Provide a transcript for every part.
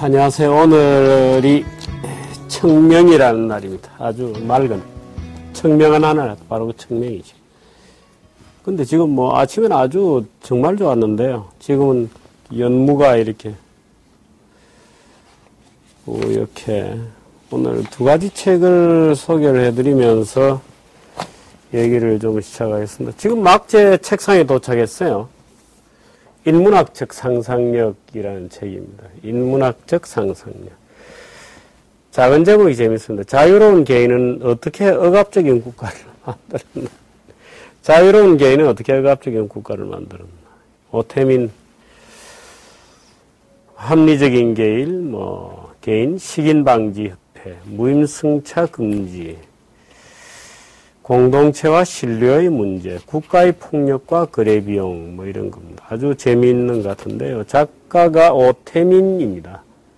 안녕하세요. 오늘이 청명이라는 날입니다. 아주 맑은 청명한 하늘, 바로 그 청명이죠. 근데 지금 뭐 아침에는 아주 정말 좋았는데요. 지금은 연무가 이렇게 오늘 두 가지 책을 소개를 해드리면서 얘기를 좀 시작하겠습니다. 지금 막 제 책상에 도착했어요. 인문학적 상상력이라는 책입니다. 인문학적 상상력. 작은 제목이 재밌습니다. 자유로운 개인은 어떻게 억압적인 국가를 만들었나? 자유로운 개인은 어떻게 억압적인 국가를 만들었나? 오태민, 합리적인 개인, 식인방지협회, 무임승차 금지, 공동체와 신뢰의 문제, 국가의 폭력과 거래 비용, 이런 겁니다. 아주 재미있는 것 같은데요. 작가가 오태민입니다.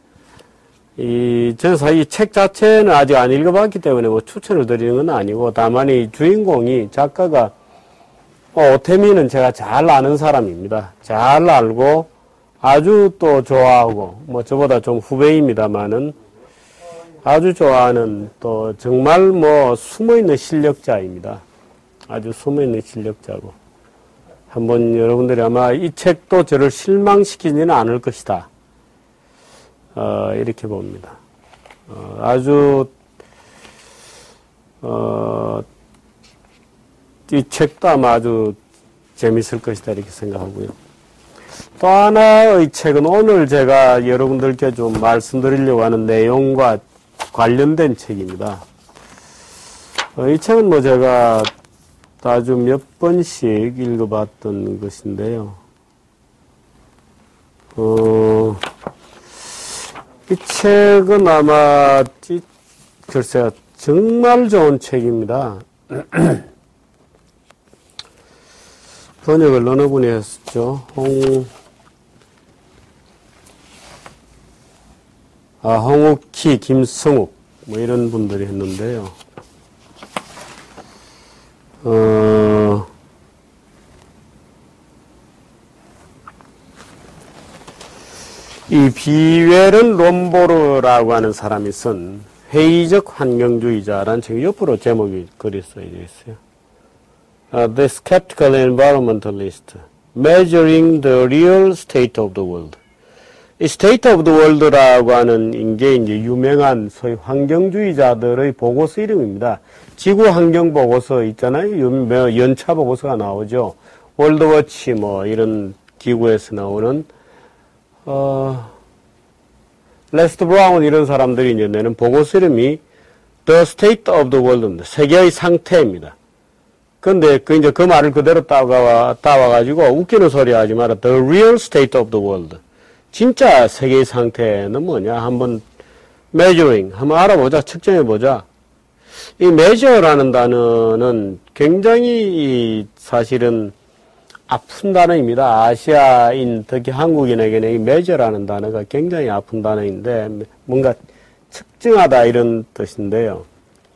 저는 사실 이 책 자체는 아직 안 읽어봤기 때문에 추천을 드리는 건 아니고, 다만 이 주인공이 작가가, 오태민은 제가 잘 아는 사람입니다. 잘 알고, 아주 또 좋아하고, 저보다 좀 후배입니다만은, 아주 좋아하는 또 정말 숨어있는 실력자입니다. 아주 숨어있는 실력자고. 한번 여러분들이 아마 이 책도 저를 실망시키지는 않을 것이다. 이렇게 봅니다. 이 책도 아마 아주 재밌을 것이다. 이렇게 생각하고요. 또 하나의 책은 오늘 제가 여러분들께 좀 말씀드리려고 하는 내용과 관련된 책입니다. 이 책은 제가 아주 몇 번씩 읽어봤던 것인데요. 이 책은 아마, 글쎄요, 정말 좋은 책입니다. 번역을 어느 분이 했었죠? 홍욱희, 김성욱, 이런 분들이 했는데요. 이 비웨른 롬보르라고 하는 사람이 쓴 회의적 환경주의자라는 책, 옆으로 제목이 글이 써져 있어요. The Skeptical Environmentalist, Measuring the Real State of the World. 이 State of the World라고 하는 게 이제 유명한 소위 환경주의자들의 보고서 이름입니다. 지구 환경 보고서 있잖아요. 연차 보고서가 나오죠. 월드워치 이런 기구에서 나오는 레스트 브라운 이런 사람들이 이제 내는 보고서 이름이 The State of the World입니다. 세계의 상태입니다. 근데 이제 그 말을 그대로 따와가지고 웃기는 소리 하지 마라. The Real State of the World. 진짜 세계의 상태는 뭐냐? 한번 measuring 한번 알아보자. 측정해보자. 이 measure라는 단어는 굉장히 사실은 아픈 단어입니다. 아시아인, 특히 한국인에게는 이 measure라는 단어가 굉장히 아픈 단어인데 뭔가 측정하다 이런 뜻인데요.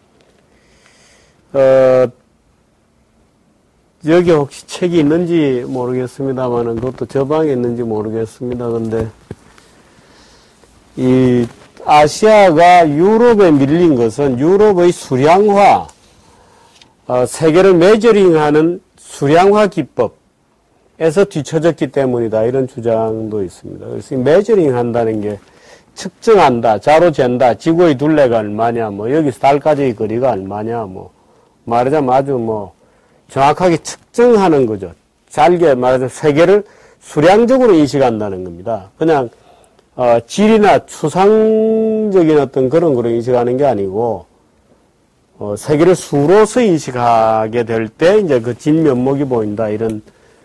여기 혹시 책이 있는지 모르겠습니다만은 그것도 저 방에 있는지 모르겠습니다. 근데 이 아시아가 유럽에 밀린 것은 유럽의 수량화, 세계를 메저링하는 수량화 기법에서 뒤처졌기 때문이다. 이런 주장도 있습니다. 그래서 이 메저링 한다는 게 측정한다, 자로 잰다, 지구의 둘레가 얼마냐, 여기서 달까지의 거리가 얼마냐, 말하자면 아주 정확하게 측정하는 거죠. 잘게 말해서 세계를 수량적으로 인식한다는 겁니다. 그냥 질이나 추상적인 어떤 그런 거로 인식하는 게 아니고 세계를 수로서 인식하게 될 때 이제 그 진면목이 보인다 이런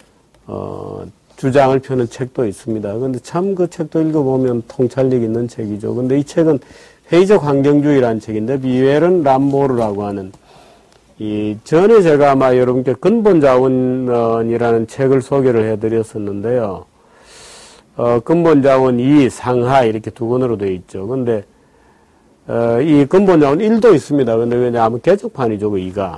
주장을 펴는 책도 있습니다. 근데 참 그 책도 읽어보면 통찰력 있는 책이죠. 근데 이 책은 회의적 환경주의라는 책인데 비웨른 람보르라고 하는 전에 제가 아마 여러분께 근본자원이라는 책을 소개를 해드렸었는데요. 근본자원 2, 상하 이렇게 두 권으로 되어 있죠. 근데 이 근본자원 1도 있습니다. 근데 왜냐하면 개정판이죠, 그 2가.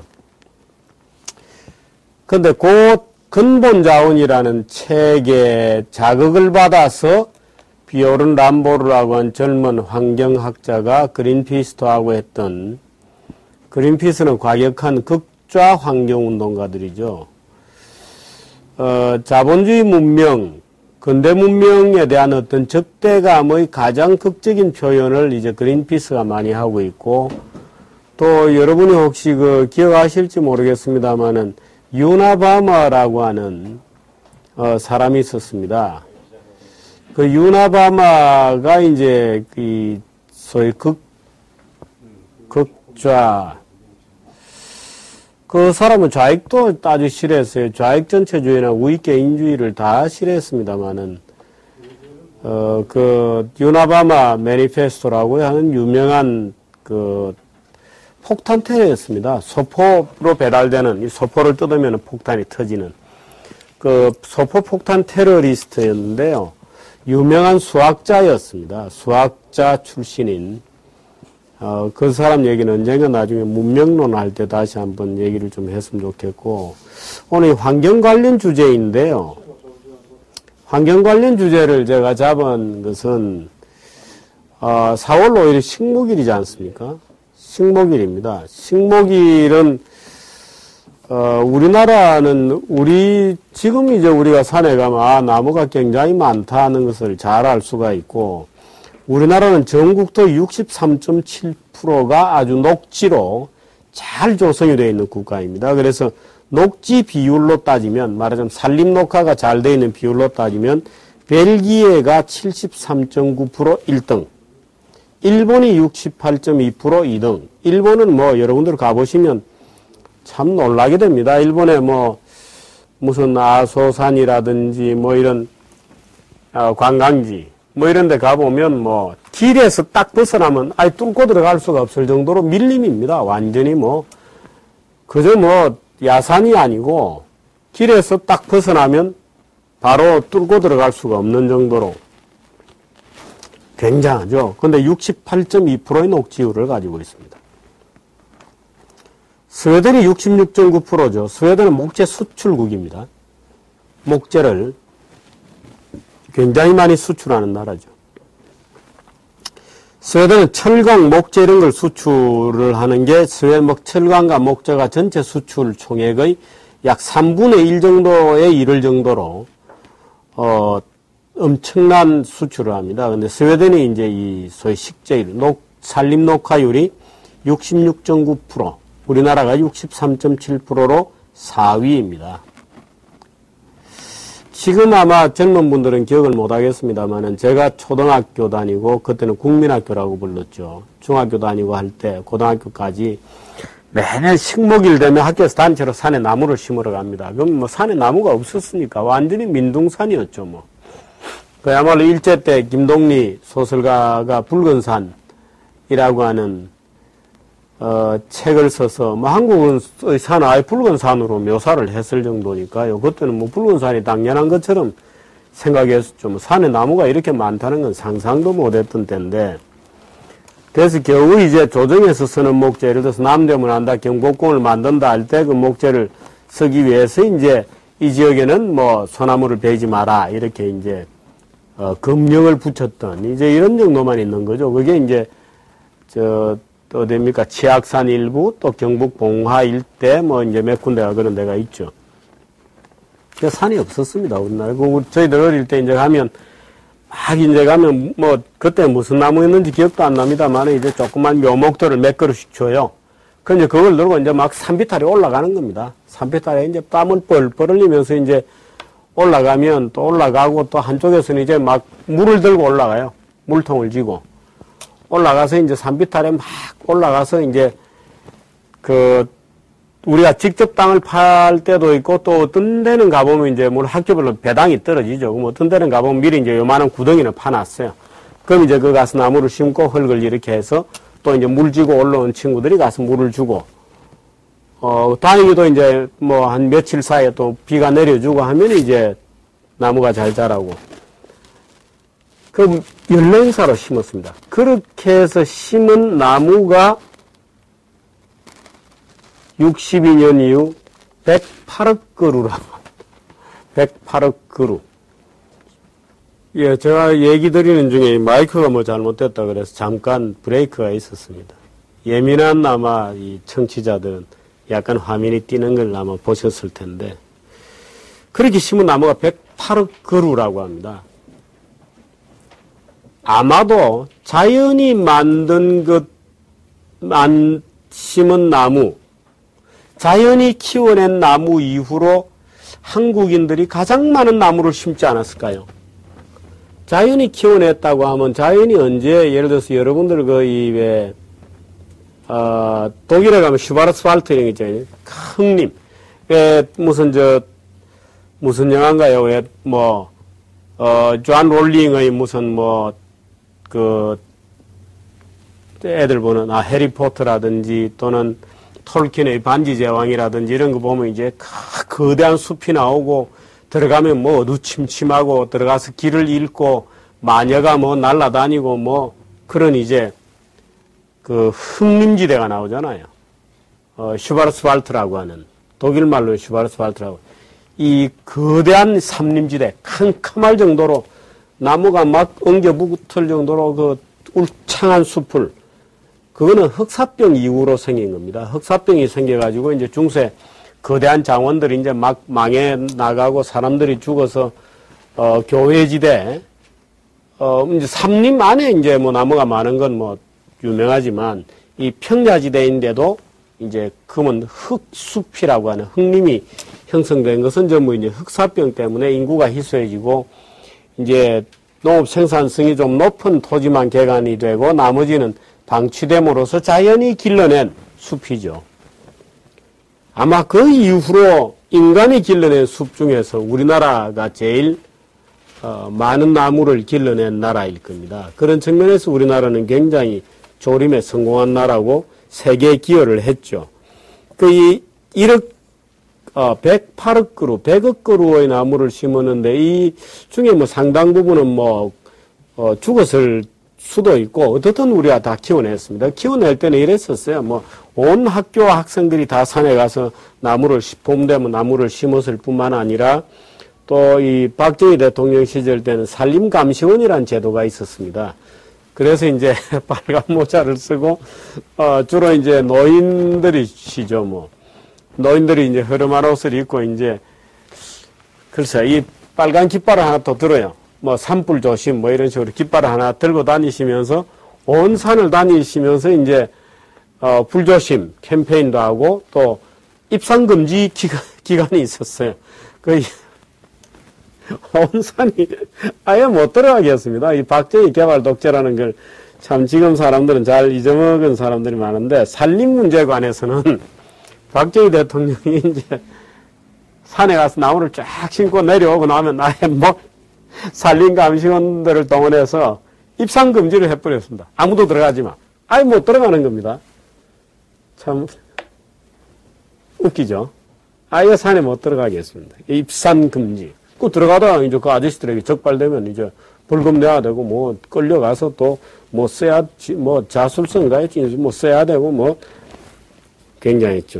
근데 그 근본자원이라는 책에 자극을 받아서 비오른 람보르라고 한 젊은 환경학자가 그린피스트하고 했던, 그린피스는 과격한 극좌 환경운동가들이죠. 자본주의 문명, 근대 문명에 대한 어떤 적대감의 가장 극적인 표현을 이제 그린피스가 많이 하고 있고, 또 여러분이 혹시 기억하실지 모르겠습니다만은 유나바마라고 하는 사람이 있었습니다. 그 유나바마가 이제 소위 극좌, 그 사람은 좌익도 아주 싫어했어요. 좌익 전체주의나 우익 개인주의를 다 싫어했습니다만은, 그 유나바마 매니페스토라고 하는 유명한 폭탄 테러였습니다. 소포로 배달되는, 이 소포를 뜯으면 폭탄이 터지는 그 소포 폭탄 테러리스트였는데요. 유명한 수학자였습니다. 수학자 출신인, 그 사람 얘기는 언젠가 나중에 문명론 할 때 다시 한번 얘기를 좀 했으면 좋겠고, 오늘 환경 관련 주제인데요. 환경 관련 주제를 제가 잡은 것은, 4월 5일 식목일이지 않습니까? 식목일입니다. 식목일은, 우리나라는 지금 이제 우리가 산에 가면, 나무가 굉장히 많다는 것을 잘 알 수가 있고, 우리나라는 전국토 63.7%가 아주 녹지로 잘 조성이 되어 있는 국가입니다. 그래서 녹지 비율로 따지면, 말하자면 산림 녹화가 잘 되어 있는 비율로 따지면, 벨기에가 73.9% 1등, 일본이 68.2% 2등. 일본은 여러분들 가보시면 참 놀라게 됩니다. 일본에 무슨 아소산이라든지 이런, 관광지, 이런 데 가보면 길에서 딱 벗어나면 아예 뚫고 들어갈 수가 없을 정도로 밀림입니다. 완전히 그저 야산이 아니고 길에서 딱 벗어나면 바로 뚫고 들어갈 수가 없는 정도로 굉장하죠. 근데 68.2%의 녹지율을 가지고 있습니다. 스웨덴이 66.9%죠. 스웨덴은 목재 수출국입니다. 목재를 굉장히 많이 수출하는 나라죠. 스웨덴은 철강, 목재 이런 걸 수출을 하는 게 철강과 목재가 전체 수출 총액의 약 3분의 1 정도에 이를 정도로 엄청난 수출을 합니다. 근데 스웨덴이 이제 이 소위 식재율, 산림 녹화율이 66.9%, 우리나라가 63.7%로 4위입니다. 지금 아마 젊은 분들은 기억을 못 하겠습니다만은 제가 초등학교 다니고 그때는 국민학교라고 불렀죠. 중학교 다니고 할 때 고등학교까지 매년 식목일 되면 학교에서 단체로 산에 나무를 심으러 갑니다. 그럼 산에 나무가 없었으니까 완전히 민둥산이었죠. 그야말로 일제 때 김동리 소설가가 붉은 산이라고 하는 책을 써서 한국의 산 아예 붉은 산으로 묘사를 했을 정도니까요. 그때는 붉은 산이 당연한 것처럼 생각했었죠. 산에 나무가 이렇게 많다는 건 상상도 못했던 때인데, 그래서 겨우 이제 조정에서 쓰는 목재, 예를 들어서 남대문 한다, 경복궁을 만든다 할 때 그 목재를 쓰기 위해서 이제 이 지역에는 소나무를 베지 마라 이렇게 이제 금령을 붙였던 이제 이런 정도만 있는 거죠. 그게 이제 어디입니까? 치악산 일부, 또 경북 봉화 일대, 이제 몇 군데가 그런 데가 있죠. 산이 없었습니다, 우리나라. 저희들 어릴 때 이제 가면, 그때 무슨 나무였는지 기억도 안 납니다만, 이제 조그만 묘목들을 몇 그릇씩 줘요. 그럼 그걸 들고 이제 산비탈에 올라가는 겁니다. 산비탈에 이제 땀을 뻘뻘 흘리면서 이제 올라가면 또 올라가고 또 한쪽에서는 이제 물을 들고 올라가요. 물통을 쥐고. 올라가서 이제 산비탈에 올라가서 이제 우리가 직접 땅을 팔 때도 있고 또 어떤 데는 가보면 이제 학교별로 배당이 떨어지죠. 그럼 어떤 데는 가보면 미리 이제 요만한 구덩이를 파놨어요. 그럼 이제 가서 나무를 심고 흙을 이렇게 해서 또 이제 물 지고 올라온 친구들이 가서 물을 주고, 다행히도 이제 한 며칠 사이에 또 비가 내려주고 하면 이제 나무가 잘 자라고. 그 연령사로 심었습니다. 그렇게 해서 심은 나무가 62년 이후 108억 그루라고 합니다. 108억 그루. 예, 제가 얘기 드리는 중에 마이크가 뭐 잘못됐다 그래서 잠깐 브레이크가 있었습니다. 예민한 아마 이 청취자들은 약간 화면이 띄는 걸 아마 보셨을 텐데, 그렇게 심은 나무가 108억 그루라고 합니다. 아마도 자연이 만든 심은 나무, 자연이 키워낸 나무 이후로 한국인들이 가장 많은 나무를 심지 않았을까요? 자연이 키워냈다고 하면 자연이 언제, 예를 들어서 여러분들 독일에 가면 슈바르츠왈트 이런 게 있잖아요. 흙림. 무슨 영화인가요? 존 롤링의 애들 보는, 해리포터라든지 또는 톨킨의 반지 제왕이라든지 이런 거 보면 이제 거대한 숲이 나오고 들어가면 어두침침하고 들어가서 길을 잃고 마녀가 날아다니고 그런 이제 흙림지대가 나오잖아요. 슈바르츠왈트라고 하는, 독일 말로 슈바르츠왈트라고. 이 거대한 삼림지대, 캄캄할 정도로 나무가 막 엉겨 붙을 정도로 울창한 숲을, 그거는 흑사병 이후로 생긴 겁니다. 흑사병이 생겨가지고 이제 중세 거대한 장원들이 이제 막 망해 나가고 사람들이 죽어서, 교회지대, 이제 삼림 안에 이제 나무가 많은 건 유명하지만 이 평야지대인데도 이제 금은 흙숲이라고 하는 흙림이 형성된 것은 전부 이제 흑사병 때문에 인구가 희소해지고 이제 농업 생산성이 좀 높은 토지만 개간이 되고 나머지는 방치됨으로써 자연이 길러낸 숲이죠. 아마 그 이후로 인간이 길러낸 숲 중에서 우리나라가 제일 많은 나무를 길러낸 나라일 겁니다. 그런 측면에서 우리나라는 굉장히 조림에 성공한 나라고 세계에 기여를 했죠. 108억 그루, 100억 그루의 나무를 심었는데 이 중에 상당 부분은 죽었을 수도 있고 어떻든 우리가 다 키워냈습니다. 키워낼 때는 이랬었어요. 온 학교 학생들이 다 산에 가서 봄 되면 나무를 심었을 뿐만 아니라 또 이 박정희 대통령 시절 때는 산림감시원이라는 제도가 있었습니다. 그래서 이제 빨간 모자를 쓰고 주로 이제 노인들이시죠. 노인들이 이제 허름한 옷을 입고 이제 글쎄 이 빨간 깃발을 하나 또 들어요. 산불 조심 이런 식으로 깃발을 하나 들고 다니시면서 온 산을 다니시면서 이제 불조심 캠페인도 하고 또 입산금지 기간이 있었어요. 온 산이 아예 못 들어가겠습니다. 이 박정희 개발 독재라는 걸 참 지금 사람들은 잘 잊어먹은 사람들이 많은데 산림 문제에 관해서는 박정희 대통령이 이제 산에 가서 나무를 쫙 심고 내려오고 나면 아예 산림감시원들을 동원해서 입산금지를 해버렸습니다. 아무도 들어가지 마. 아예 못 들어가는 겁니다. 참 웃기죠. 아예 산에 못 들어가게 했습니다. 입산금지. 들어가다가 이제 그 아저씨들에게 적발되면 이제 벌금 내야 되고 끌려가서 또 자술성 가야지 써야 되고 굉장했죠.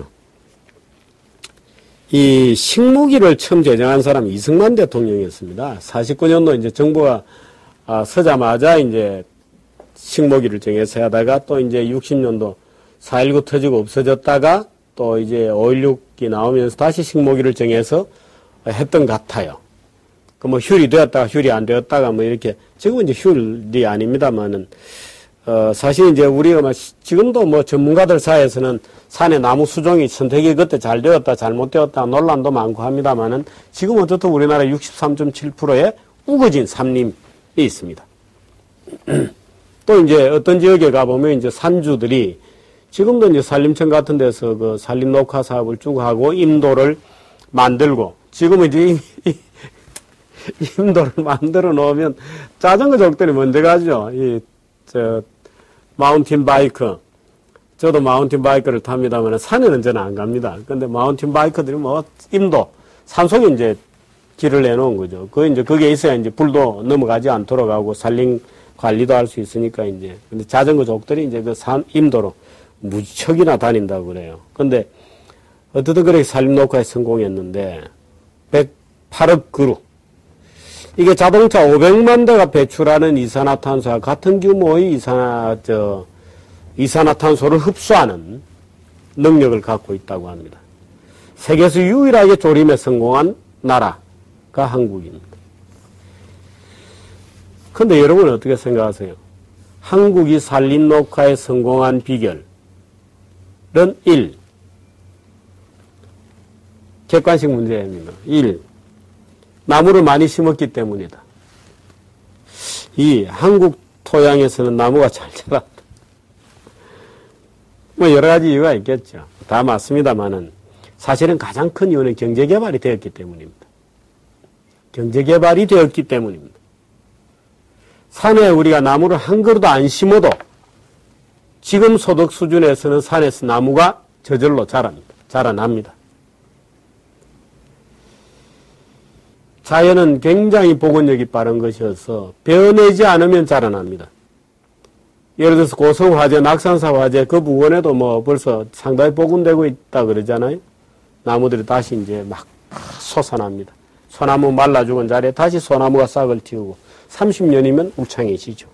이 식무기를 처음 제정한 사람이 이승만 대통령이었습니다. 49년도 이제 정부가 서자마자 이제 식무기를 정해서 하다가 또 이제 60년도 4.19 터지고 없어졌다가 또 이제 5.16이 나오면서 다시 식무기를 정해서 했던 것 같아요. 휴일이 되었다가 휴일이 안 되었다가 이렇게, 지금은 이제 휴일이 아닙니다만은, 사실 이제 우리가 지금도 전문가들 사이에서는 산의 나무 수종이 선택이 그때 잘 되었다, 잘못되었다 논란도 많고 합니다만은, 지금 어쨌든 우리나라 63.7%의 우거진 삼림이 있습니다. 또 이제 어떤 지역에 가보면 이제 산주들이 지금도 이제 산림청 같은 데서 산림 녹화 사업을 쭉 하고 임도를 만들고, 지금은 이제 임도를 만들어 놓으면 자전거 족들이 먼저 가죠. 마운틴 바이크. 저도 마운틴 바이크를 탑니다만 산에는 저는 안 갑니다. 근데 마운틴 바이크들이 임도, 산속에 이제 길을 내놓은 거죠. 그게 있어야 이제 불도 넘어가지 않도록 하고 산림 관리도 할 수 있으니까 이제. 근데 자전거 족들이 이제 임도로 무척이나 다닌다고 그래요. 근데 어떻든 그렇게 산림 녹화에 성공했는데 108억 그루. 이게 자동차 500만 대가 배출하는 이산화탄소와 같은 규모의 이산화탄소를 흡수하는 능력을 갖고 있다고 합니다. 세계에서 유일하게 조림에 성공한 나라가 한국입니다. 그런데 여러분은 어떻게 생각하세요? 한국이 산림 녹화에 성공한 비결은 1. 객관식 문제입니다. 1. 나무를 많이 심었기 때문이다. 2. 한국 토양에서는 나무가 잘 자란다. 뭐 여러 가지 이유가 있겠죠. 다 맞습니다만은 사실은 가장 큰 이유는 경제개발이 되었기 때문입니다. 경제개발이 되었기 때문입니다. 산에 우리가 나무를 한 그루도 안 심어도 지금 소득 수준에서는 산에서 나무가 저절로 자라납니다. 자연은 굉장히 복원력이 빠른 것이어서 베어내지 않으면 자라납니다. 예를 들어서 고성화재, 낙산사 화재 그 부근에도 뭐 벌써 상당히 복원되고 있다 그러잖아요. 나무들이 다시 이제 막 솟아납니다. 소나무 말라 죽은 자리에 다시 소나무가 싹을 틔우고 30년이면 울창해지죠.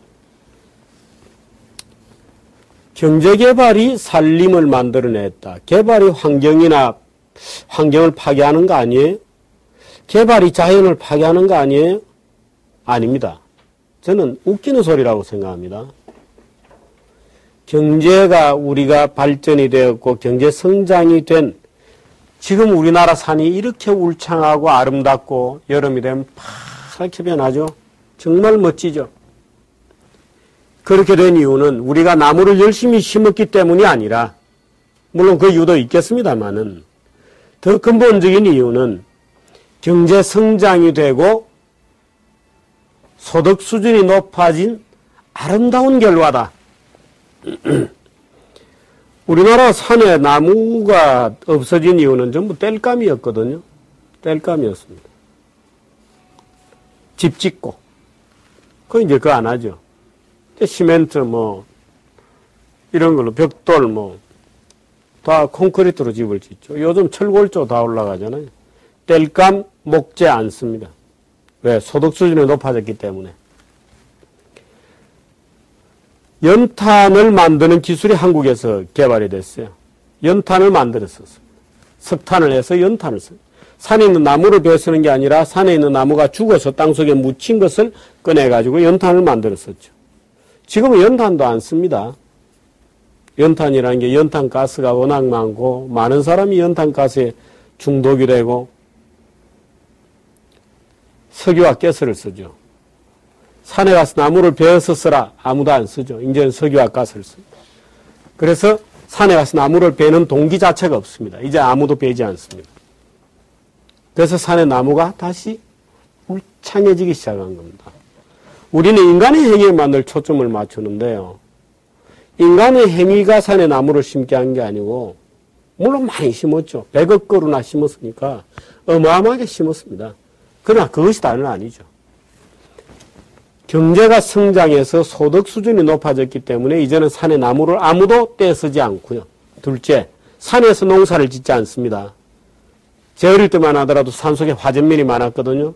경제개발이 산림을 만들어냈다. 개발이 환경을 파괴하는 거 아니에요? 개발이 자연을 파괴하는 거 아니에요? 아닙니다. 저는 웃기는 소리라고 생각합니다. 경제가 우리가 발전이 되었고 경제 성장이 된 지금 우리나라 산이 이렇게 울창하고 아름답고 여름이 되면 파랗게 변하죠. 정말 멋지죠. 그렇게 된 이유는 우리가 나무를 열심히 심었기 때문이 아니라 물론 그 이유도 있겠습니다만은 더 근본적인 이유는 경제 성장이 되고 소득 수준이 높아진 아름다운 결과다. 우리나라 산에 나무가 없어진 이유는 전부 땔감이었거든요. 땔감이었습니다. 집 짓고. 이제 그거 안 하죠. 시멘트 이런 걸로 벽돌 다 콘크리트로 집을 짓죠. 요즘 철골조 다 올라가잖아요. 땔감 목재 안 씁니다. 왜? 소득 수준이 높아졌기 때문에. 연탄을 만드는 기술이 한국에서 개발이 됐어요. 연탄을 만들었었어요. 석탄을 해서 연탄을 써요. 산에 있는 나무를 베어쓰는 게 아니라 산에 있는 나무가 죽어서 땅속에 묻힌 것을 꺼내가지고 연탄을 만들었었죠. 지금은 연탄도 안 씁니다. 연탄이라는 게 연탄가스가 워낙 많고 많은 사람이 연탄가스에 중독이 되고 석유와 가스를 쓰죠. 산에 가서 나무를 베어서 쓰라. 아무도 안 쓰죠. 이제는 석유와 가스를 씁니다. 그래서 산에 가서 나무를 베는 동기 자체가 없습니다. 이제 아무도 베지 않습니다. 그래서 산에 나무가 다시 울창해지기 시작한 겁니다. 우리는 인간의 행위에만 늘 초점을 맞추는데요. 인간의 행위가 산에 나무를 심게 한 게 아니고 물론 많이 심었죠. 100억 그루나 심었으니까 어마어마하게 심었습니다. 그러나 그것이 다는 아니죠. 경제가 성장해서 소득 수준이 높아졌기 때문에 이제는 산에 나무를 아무도 떼쓰지 않고요. 둘째, 산에서 농사를 짓지 않습니다. 제 어릴 때만 하더라도 산속에 화전면이 많았거든요.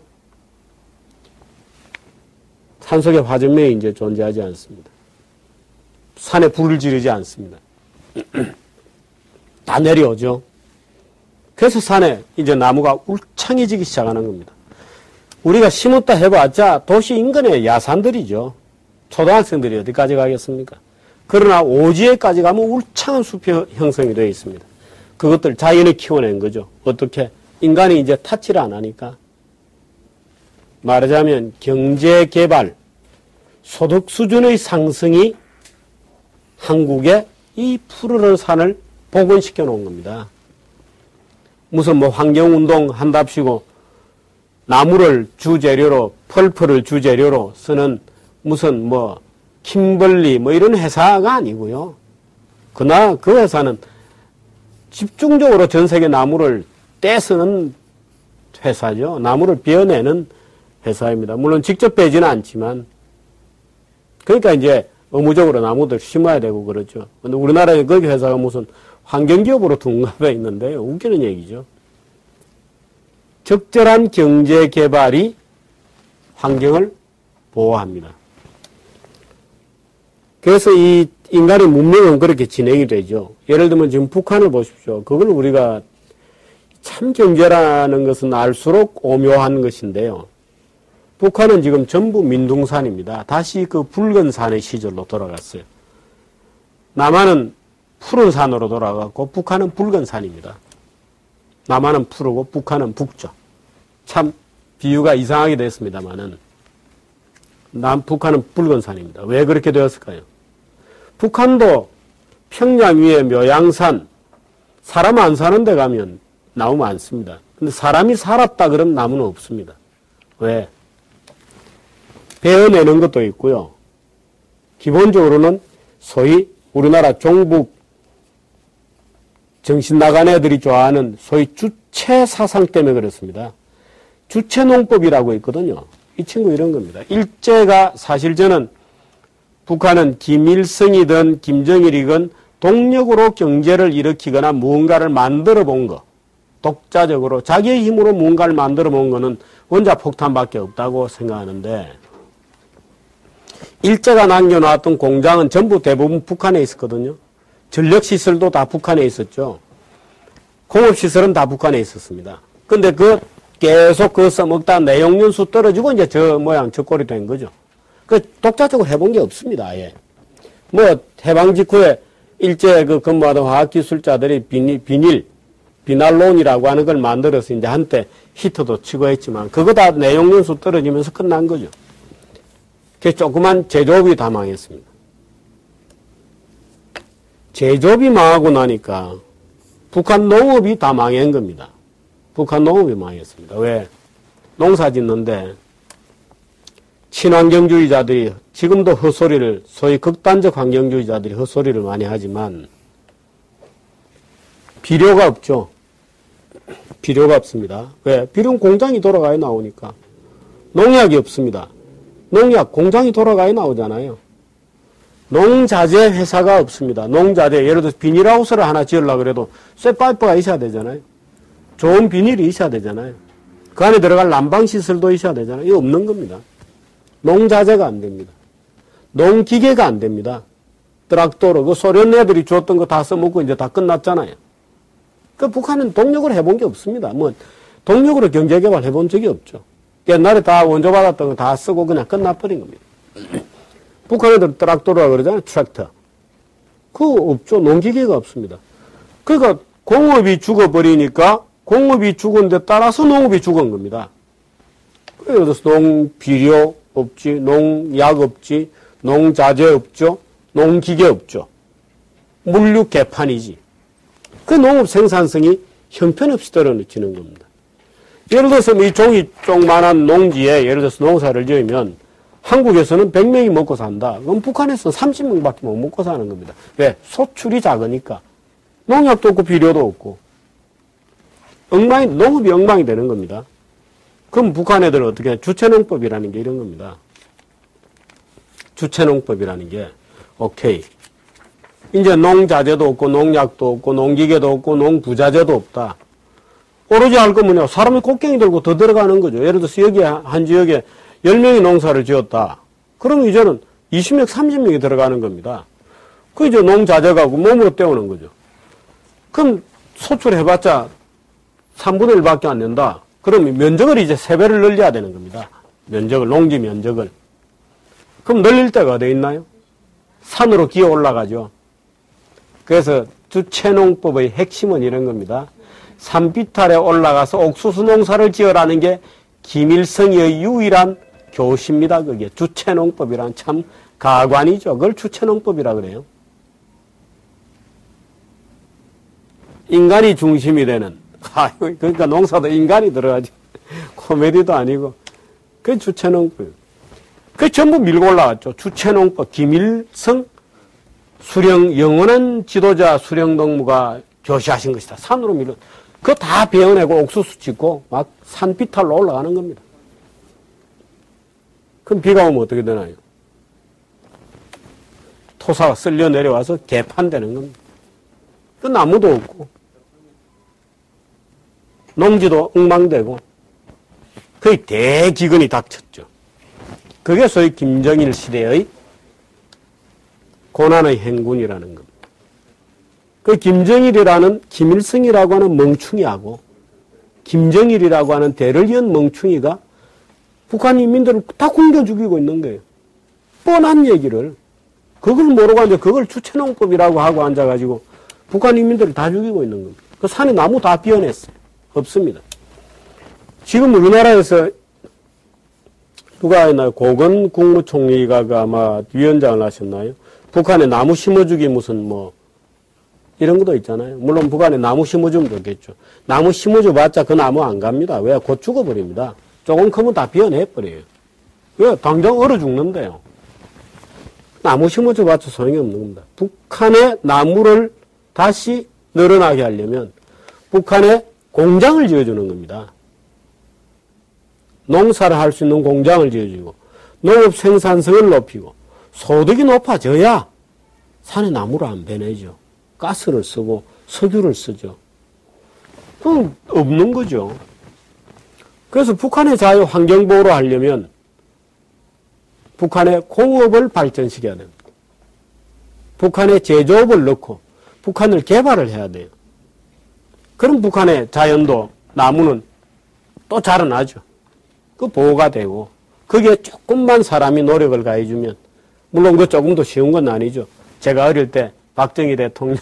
산속에 화전면이 이제 존재하지 않습니다. 산에 불을 지르지 않습니다. 다 내려오죠. 그래서 산에 이제 나무가 울창해지기 시작하는 겁니다. 우리가 심었다 해봤자 도시 인근의 야산들이죠. 초등학생들이 어디까지 가겠습니까? 그러나 오지에까지 가면 울창한 숲이 형성이 되어 있습니다. 그것들 자연이 키워낸 거죠. 어떻게? 인간이 이제 타치를 안 하니까. 말하자면 경제개발, 소득 수준의 상승이 한국의 이 푸르른 산을 복원시켜 놓은 겁니다. 무슨 환경운동 한답시고 나무를 주재료로, 펄프를 주재료로 쓰는 무슨 킴벌리 이런 회사가 아니고요. 그러나 그 회사는 집중적으로 전 세계 나무를 떼쓰는 회사죠. 나무를 베어내는 회사입니다. 물론 직접 베지는 않지만. 그러니까 이제 의무적으로 나무들 심어야 되고 그렇죠. 근데 우리나라에 그 회사가 무슨 환경기업으로 둔갑해 있는데요. 웃기는 얘기죠. 적절한 경제개발이 환경을 보호합니다. 그래서 이 인간의 문명은 그렇게 진행이 되죠. 예를 들면 지금 북한을 보십시오. 그걸 우리가 참 경제라는 것은 알수록 오묘한 것인데요. 북한은 지금 전부 민둥산입니다. 다시 그 붉은 산의 시절로 돌아갔어요. 남한은 푸른 산으로 돌아갔고 북한은 붉은 산입니다. 남한은 푸르고 북한은 붉죠. 참 비유가 이상하게 됐습니다만은 북한은 붉은 산입니다. 왜 그렇게 되었을까요? 북한도 평양 위에 묘양산, 사람 안 사는 데 가면 나무 많습니다. 근데 사람이 살았다 그러면 나무는 없습니다. 왜? 베어내는 것도 있고요. 기본적으로는 소위 우리나라 종북 정신 나간 애들이 좋아하는 소위 주체 사상 때문에 그렇습니다. 주체농법이라고 있거든요. 이 친구 이런 겁니다. 일제가 사실 저는 북한은 김일성이든 김정일이든 동력으로 경제를 일으키거나 무언가를 만들어 본 거, 독자적으로 자기의 힘으로 무언가를 만들어 본 거는 원자폭탄밖에 없다고 생각하는데 일제가 남겨놨던 공장은 전부 대부분 북한에 있었거든요. 전력시설도 다 북한에 있었죠. 공업시설은 다 북한에 있었습니다. 근데 계속 써먹다 내용연수 떨어지고 이제 저 모양 저 꼴이 된 거죠. 독자적으로 해본 게 없습니다, 아예. 해방 직후에 일제 근무하던 화학기술자들이 비날론이라고 하는 걸 만들어서 이제 한때 히트도 치고 했지만 그거 다 내용연수 떨어지면서 끝난 거죠. 그 조그만 제조업이 다 망했습니다. 제조업이 망하고 나니까 북한 농업이 다 망한 겁니다. 북한 농업이 망했습니다. 왜? 농사 짓는데 친환경주의자들이 지금도 헛소리를 소위 극단적 환경주의자들이 헛소리를 많이 하지만 비료가 없죠. 비료가 없습니다. 왜? 비료는 공장이 돌아가야 나오니까. 농약이 없습니다. 농약 공장이 돌아가야 나오잖아요. 농자재 회사가 없습니다. 농자재 예를 들어서 비닐하우스를 하나 지으려고 그래도 쇠파이프가 있어야 되잖아요. 좋은 비닐이 있어야 되잖아요. 그 안에 들어갈 난방시설도 있어야 되잖아요. 이거 없는 겁니다. 농자재가 안 됩니다. 농기계가 안 됩니다. 트랙터로 소련 애들이 줬던 거 다 써먹고 이제 다 끝났잖아요. 북한은 동력으로 해본 게 없습니다. 동력으로 경제개발 해본 적이 없죠. 옛날에 다 원조 받았던 거 다 쓰고 그냥 끝나버린 겁니다. 북한 애들 트랙터라고 그러잖아요. 트랙터. 그거 없죠. 농기계가 없습니다. 그러니까 공업이 죽어버리니까 공업이 죽은 데 따라서 농업이 죽은 겁니다. 그래서 농비료 없지, 농약 없지, 농자재 없죠, 농기계 없죠. 물류 개판이지. 그 농업 생산성이 형편없이 떨어지는 겁니다. 예를 들어서 이 종이 조그만한 농지에 예를 들어서 농사를 지으면 한국에서는 100명이 먹고 산다. 그럼 북한에서는 30명밖에 못 먹고 사는 겁니다. 왜? 소출이 작으니까. 농약도 없고 비료도 없고. 농업이 엉망이 되는 겁니다. 그럼 북한 애들은 어떻게 해요? 주체농법이라는 게 이런 겁니다. 주체농법이라는 게, 오케이. 이제 농자재도 없고, 농약도 없고, 농기계도 없고, 농부자재도 없다. 오로지 할 거면요. 사람이 곡괭이 들고 더 들어가는 거죠. 예를 들어서 여기 한 지역에 10명이 농사를 지었다. 그러면 이제는 20명, 30명이 들어가는 겁니다. 그 이제 농자재가고 몸으로 때우는 거죠. 그럼 소출해봤자 3분의 1밖에 안 된다. 그럼 면적을 이제 3배를 늘려야 되는 겁니다. 농지 면적을. 그럼 늘릴 데가 어디 있나요? 산으로 기어 올라가죠. 그래서 주체농법의 핵심은 이런 겁니다. 산비탈에 올라가서 옥수수 농사를 지으라는 게 김일성의 유일한 교시입니다. 그게 주체농법이란 참 가관이죠. 그걸 주체농법이라 그래요. 인간이 중심이 되는, 그러니까 농사도 인간이 들어가지. 코미디도 아니고. 그게 주체농법. 그게 전부 밀고 올라갔죠. 주체농법. 김일성 영원한 지도자 수령동무가 교시하신 것이다. 산으로 밀어. 그거 다 베어내고 옥수수 짓고 막 산비탈로 올라가는 겁니다. 그럼 비가 오면 어떻게 되나요? 토사가 쓸려 내려와서 개판되는 겁니다. 그 나무도 없고 농지도 엉망되고 거의 대기근이 닥쳤죠. 그게 소위 김정일 시대의 고난의 행군이라는 겁니다. 그 김정일이라는 김일성이라고 하는 멍충이하고 김정일이라고 하는 대를 이은 멍충이가 북한 인민들을 다 굶겨 죽이고 있는 거예요. 뻔한 얘기를. 그걸 모르고 이제 그걸 주체농법이라고 하고 앉아가지고 북한 인민들을 다 죽이고 있는 겁니다. 그 산에 나무 다 비워냈어요. 없습니다. 지금 우리나라에서 누가 했나요? 고건 국무총리가 아마 위원장을 하셨나요? 북한에 나무 심어주기 무슨 뭐 이런 것도 있잖아요. 물론 북한에 나무 심어주면 좋겠죠. 나무 심어줘봤자 그 나무 안 갑니다. 왜? 곧 죽어버립니다. 조금 크면 다 비워내버려요. 왜? 당장 얼어 죽는데요. 나무 심어줘봤자 소용이 없는 겁니다. 북한의 나무를 다시 늘어나게 하려면 북한에 공장을 지어주는 겁니다. 농사를 할 수 있는 공장을 지어주고 농업 생산성을 높이고 소득이 높아져야 산에 나무를 안 베내죠. 가스를 쓰고 석유를 쓰죠. 그건 없는 거죠. 그래서 북한의 자유 환경보호를 하려면 북한의 공업을 발전시켜야 됩니다. 북한의 제조업을 넣고 북한을 개발을 해야 돼요. 그럼 북한의 자연도 나무는 또 자라나죠. 그 보호가 되고 거기에 조금만 사람이 노력을 가해주면 물론 그 조금도 쉬운 건 아니죠. 제가 어릴 때 박정희 대통령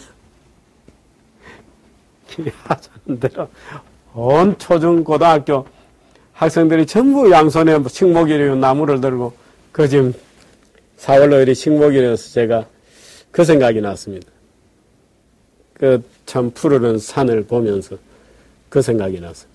하자는 대로 온 초중 고등학교 학생들이 전부 양손에 식목일이면 나무를 들고 그 지금 4월 5일이 식목일이어서 제가 그 생각이 났습니다. 그 참 푸르른 산을 보면서 그 생각이 났습니다.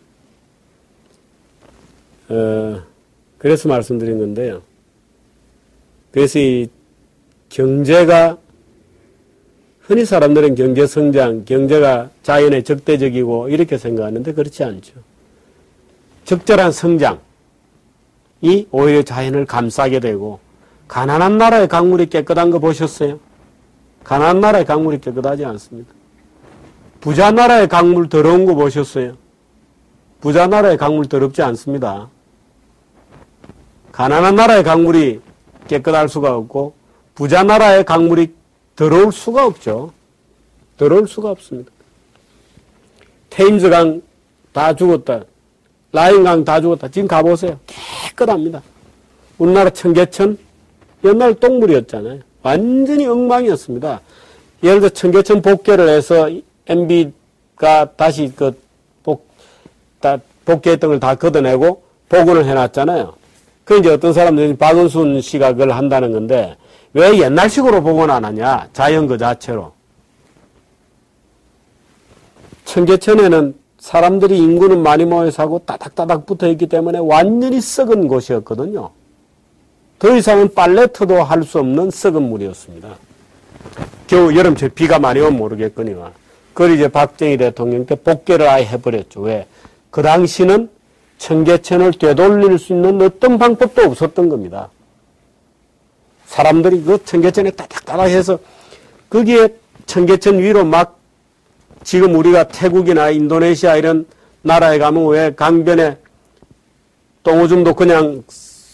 그래서 말씀드린 건데요. 그래서 이 경제가 흔히 사람들은 경제 성장, 경제가 자연에 적대적이고 이렇게 생각하는데 그렇지 않죠. 적절한 성장이 오히려 자연을 감싸게 되고 가난한 나라의 강물이 깨끗한 거 보셨어요? 가난한 나라의 강물이 깨끗하지 않습니다. 부자 나라의 강물 더러운 거 보셨어요? 부자 나라의 강물 더럽지 않습니다. 가난한 나라의 강물이 깨끗할 수가 없고 부자 나라의 강물이 더러울 수가 없죠. 더러울 수가 없습니다. 테임즈강 다 죽었다. 라인강 다 죽었다. 지금 가보세요. 깨끗합니다. 우리나라 청계천 옛날 똥물이었잖아요. 완전히 엉망이었습니다. 예를 들어 청계천 복개를 해서 MB가 다시 복개했던 걸 다 걷어내고 복원을 해놨잖아요. 그 이제 어떤 사람들이 박은순 씨가 그걸 한다는 건데 왜 옛날식으로 복원 안 하냐? 자연 그 자체로. 청계천에는 사람들이 인구는 많이 모여 사고 따닥따닥 붙어 있기 때문에 완전히 썩은 곳이었거든요. 더 이상은 빨래터도 할 수 없는 썩은 물이었습니다. 겨우 여름철 비가 많이 오면 모르겠거니와. 그걸 이제 박정희 대통령 때 복개를 아예 해버렸죠. 왜? 그 당시는 청계천을 되돌릴 수 있는 어떤 방법도 없었던 겁니다. 사람들이 그 청계천에 따닥따닥 해서 거기에 청계천 위로 막 지금 우리가 태국이나 인도네시아 이런 나라에 가면 왜 강변에 똥오줌도 그냥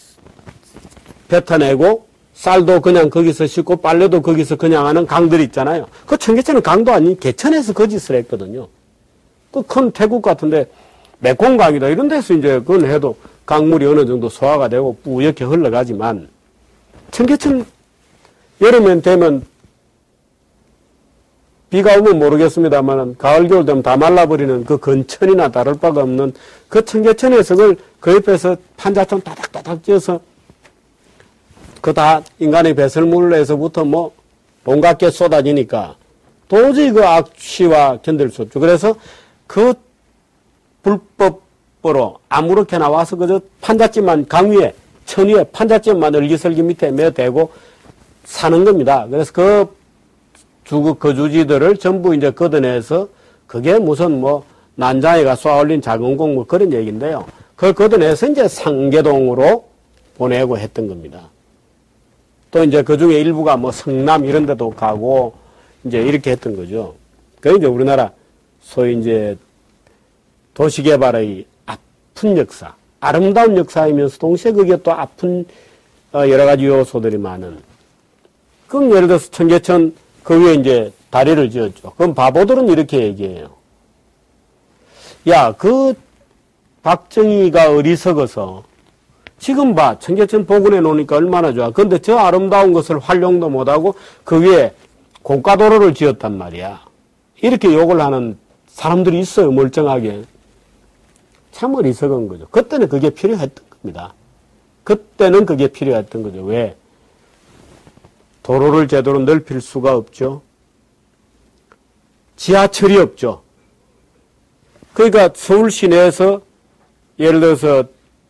뱉어내고 쌀도 그냥 거기서 씻고 빨래도 거기서 그냥 하는 강들이 있잖아요. 그 청계천은 강도 아닌 개천에서 거짓을 했거든요. 그 큰 태국 같은데 메콩강이다 이런 데서 이제 그건 해도 강물이 어느 정도 소화가 되고 뿌옇게 흘러가지만 청계천 여름엔 되면 비가 오면 모르겠습니다만 가을 겨울 되면 다 말라버리는 그 건천이나 다를 바가 없는 그 청계천에서 그걸 그 옆에서 판자촌 따닥따닥 쪄서 그 다 인간의 배설물에서부터 뭐 온갖 게 쏟아지니까 도저히 그 악취와 견딜 수 없죠. 그래서 그 불법으로 아무렇게 나와서 그저 판잣집만 강 위에 천 위에 판잣집만 얼기설기 밑에 매대고 사는 겁니다. 그래서 그 거주지들을 전부 이제 걷어내서 그게 무슨 뭐 난장이가 쏘아올린 작은 공 뭐 그런 얘기인데요. 그걸 걷어내서 이제 상계동으로 보내고 했던 겁니다. 또 이제 그 중에 일부가 뭐 성남 이런 데도 가고 이제 이렇게 했던 거죠. 그 이제 우리나라 소위 이제 도시개발의 아픈 역사, 아름다운 역사이면서 동시에 그게 또 아픈 여러 가지 요소들이 많은. 그럼 예를 들어서 청계천 그 위에 이제 다리를 지었죠. 그럼 바보들은 이렇게 얘기해요. 야, 그 박정희가 어리석어서 지금 봐. 청계천 복원해 놓으니까 얼마나 좋아. 근데 저 아름다운 것을 활용도 못하고 그 위에 고가도로를 지었단 말이야. 이렇게 욕을 하는 사람들이 있어요. 멀쩡하게. 참 어리석은 거죠. 그때는 그게 필요했던 겁니다. 그때는 그게 필요했던 거죠. 왜? 도로를 제대로 넓힐 수가 없죠. 지하철이 없죠. 그러니까 서울 시내에서 예를 들어서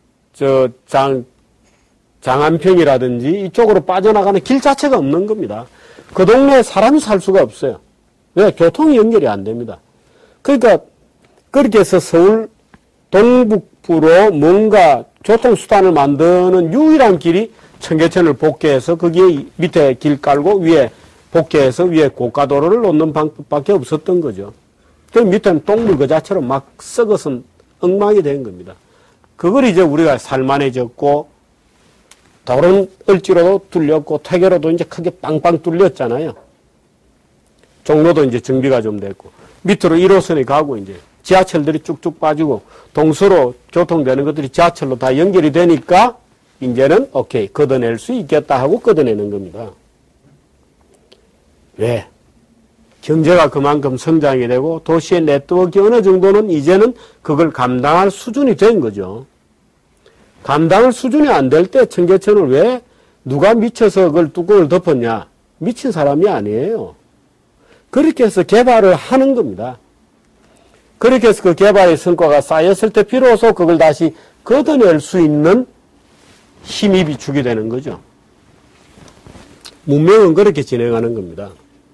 장안평이라든지 이쪽으로 빠져나가는 길 자체가 없는 겁니다. 그 동네에 사람이 살 수가 없어요. 왜? 교통이 연결이 안 됩니다. 그러니까 그렇게 해서 서울 동북부로 뭔가 교통수단을 만드는 유일한 길이 청계천을 복개해서 거기에 밑에 길 깔고 위에 복개해서 위에 고가도로를 놓는 방법밖에 없었던 거죠. 그 밑에는 똥물 그 자체로 막 썩어서 엉망이 된 겁니다. 그걸 이제 우리가 살만해졌고 도로는 을지로도 뚫렸고 퇴계로도 이제 크게 빵빵 뚫렸잖아요. 종로도 이제 정비가 좀 됐고 밑으로 1호선이 가고 이제 지하철들이 쭉쭉 빠지고 동서로 교통되는 것들이 지하철로 다 연결이 되니까 이제는 오케이 걷어낼 수 있겠다 하고 걷어내는 겁니다. 왜? 경제가 그만큼 성장이 되고 도시의 네트워크가 어느 정도는 이제는 그걸 감당할 수준이 된 거죠. 감당할 수준이 안 될 때 청계천을 왜 누가 미쳐서 그걸 뚜껑을 덮었냐? 미친 사람이 아니에요. 그렇게 해서 개발을 하는 겁니다. 그렇게 해서 그 개발의 성과가 쌓였을 때 비로소 그걸 다시 걷어낼 수 있는 힘이 비축이 되는 거죠. 문명은 그렇게 진행하는 겁니다.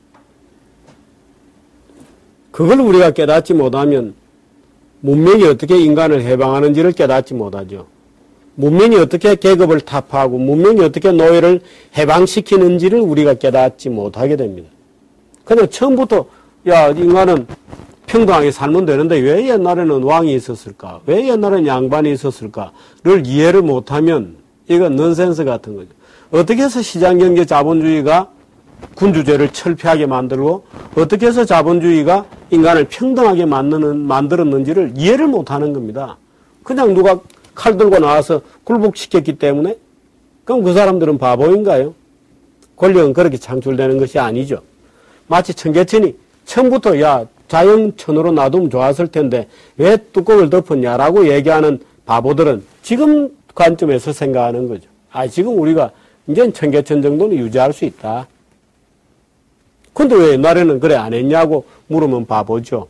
그걸 우리가 깨닫지 못하면 문명이 어떻게 인간을 해방하는지를 깨닫지 못하죠. 문명이 어떻게 계급을 타파하고 문명이 어떻게 노예를 해방시키는지를 우리가 깨닫지 못하게 됩니다. 그냥 처음부터 야 인간은 평등하게 살면 되는데 왜 옛날에는 왕이 있었을까? 왜 옛날에는 양반이 있었을까?를 이해를 못하면 이건 넌센스 같은 거죠. 어떻게 해서 시장경제 자본주의가 군주제를 철폐하게 만들고 어떻게 해서 자본주의가 인간을 평등하게 만들었는지를 이해를 못하는 겁니다. 그냥 누가 칼 들고 나와서 굴복시켰기 때문에 그럼 그 사람들은 바보인가요? 권력은 그렇게 창출되는 것이 아니죠. 마치 청계천이 처음부터 야 자연천으로 놔두면 좋았을 텐데 왜 뚜껑을 덮었냐라고 얘기하는 바보들은 지금 관점에서 생각하는 거죠. 아 지금 우리가 이제 청계천 정도는 유지할 수 있다. 근데 왜 옛날에는 그래 안 했냐고 물으면 바보죠.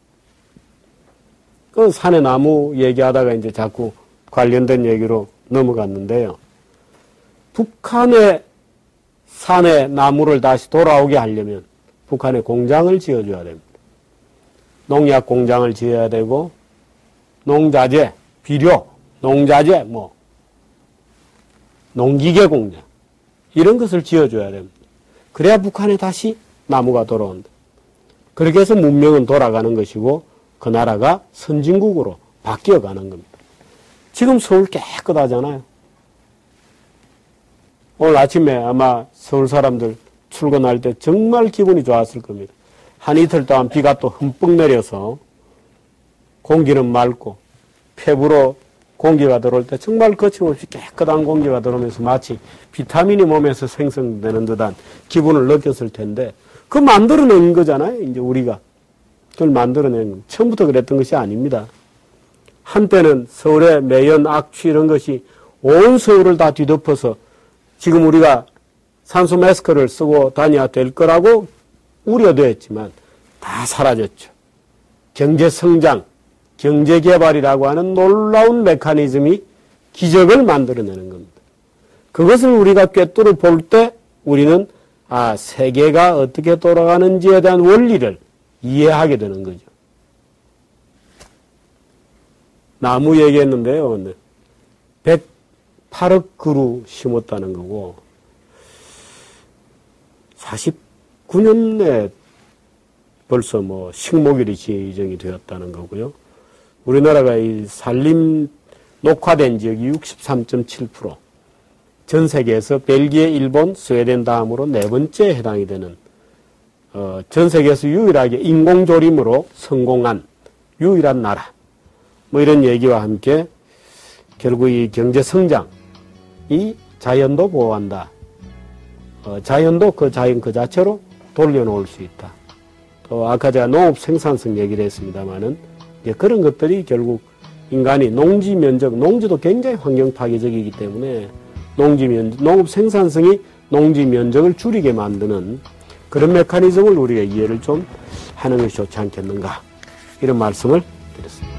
그 산의 나무 얘기하다가 이제 자꾸 관련된 얘기로 넘어갔는데요. 북한의 산의 나무를 다시 돌아오게 하려면 북한에 공장을 지어줘야 됩니다. 농약 공장을 지어야 되고 농자재, 비료, 농자재, 농기계 공장 이런 것을 지어줘야 됩니다. 그래야 북한에 다시 나무가 돌아온다. 그렇게 해서 문명은 돌아가는 것이고 그 나라가 선진국으로 바뀌어가는 겁니다. 지금 서울 깨끗하잖아요. 오늘 아침에 아마 서울 사람들 출근할 때 정말 기분이 좋았을 겁니다. 한 이틀 동안 비가 또 흠뻑 내려서 공기는 맑고 폐부로 공기가 들어올 때 정말 거침없이 깨끗한 공기가 들어오면서 마치 비타민이 몸에서 생성되는 듯한 기분을 느꼈을 텐데 그 만들어낸 거잖아요. 이제 우리가 그걸 만들어낸 거. 처음부터 그랬던 것이 아닙니다. 한때는 서울의 매연, 악취 이런 것이 온 서울을 다 뒤덮어서 지금 우리가 산소 마스크를 쓰고 다녀야 될 거라고 우려되었지만 다 사라졌죠. 경제성장, 경제개발이라고 하는 놀라운 메커니즘이 기적을 만들어내는 겁니다. 그것을 우리가 꿰뚫어 볼 때 우리는 세계가 어떻게 돌아가는지에 대한 원리를 이해하게 되는 거죠. 나무 얘기했는데요. 108억 그루 심었다는 거고 49년 내에 벌써 식목일이 지정이 되었다는 거고요. 우리나라가 이 산림 녹화된 지역이 63.7%, 전 세계에서 벨기에, 일본, 스웨덴 다음으로 네 번째에 해당이 되는 전 세계에서 유일하게 인공조림으로 성공한 유일한 나라. 뭐 이런 얘기와 함께 결국 이 경제 성장이 자연도 보호한다. 자연도 그 자연 그 자체로 돌려놓을 수 있다. 또 아까 제가 농업 생산성 얘기를 했습니다마는 그런 것들이 결국 인간이 농지 면적, 농지도 굉장히 환경 파괴적이기 때문에 농업 생산성이 농지 면적을 줄이게 만드는 그런 메커니즘을 우리가 이해를 좀 하는 것이 좋지 않겠는가 이런 말씀을 드렸습니다.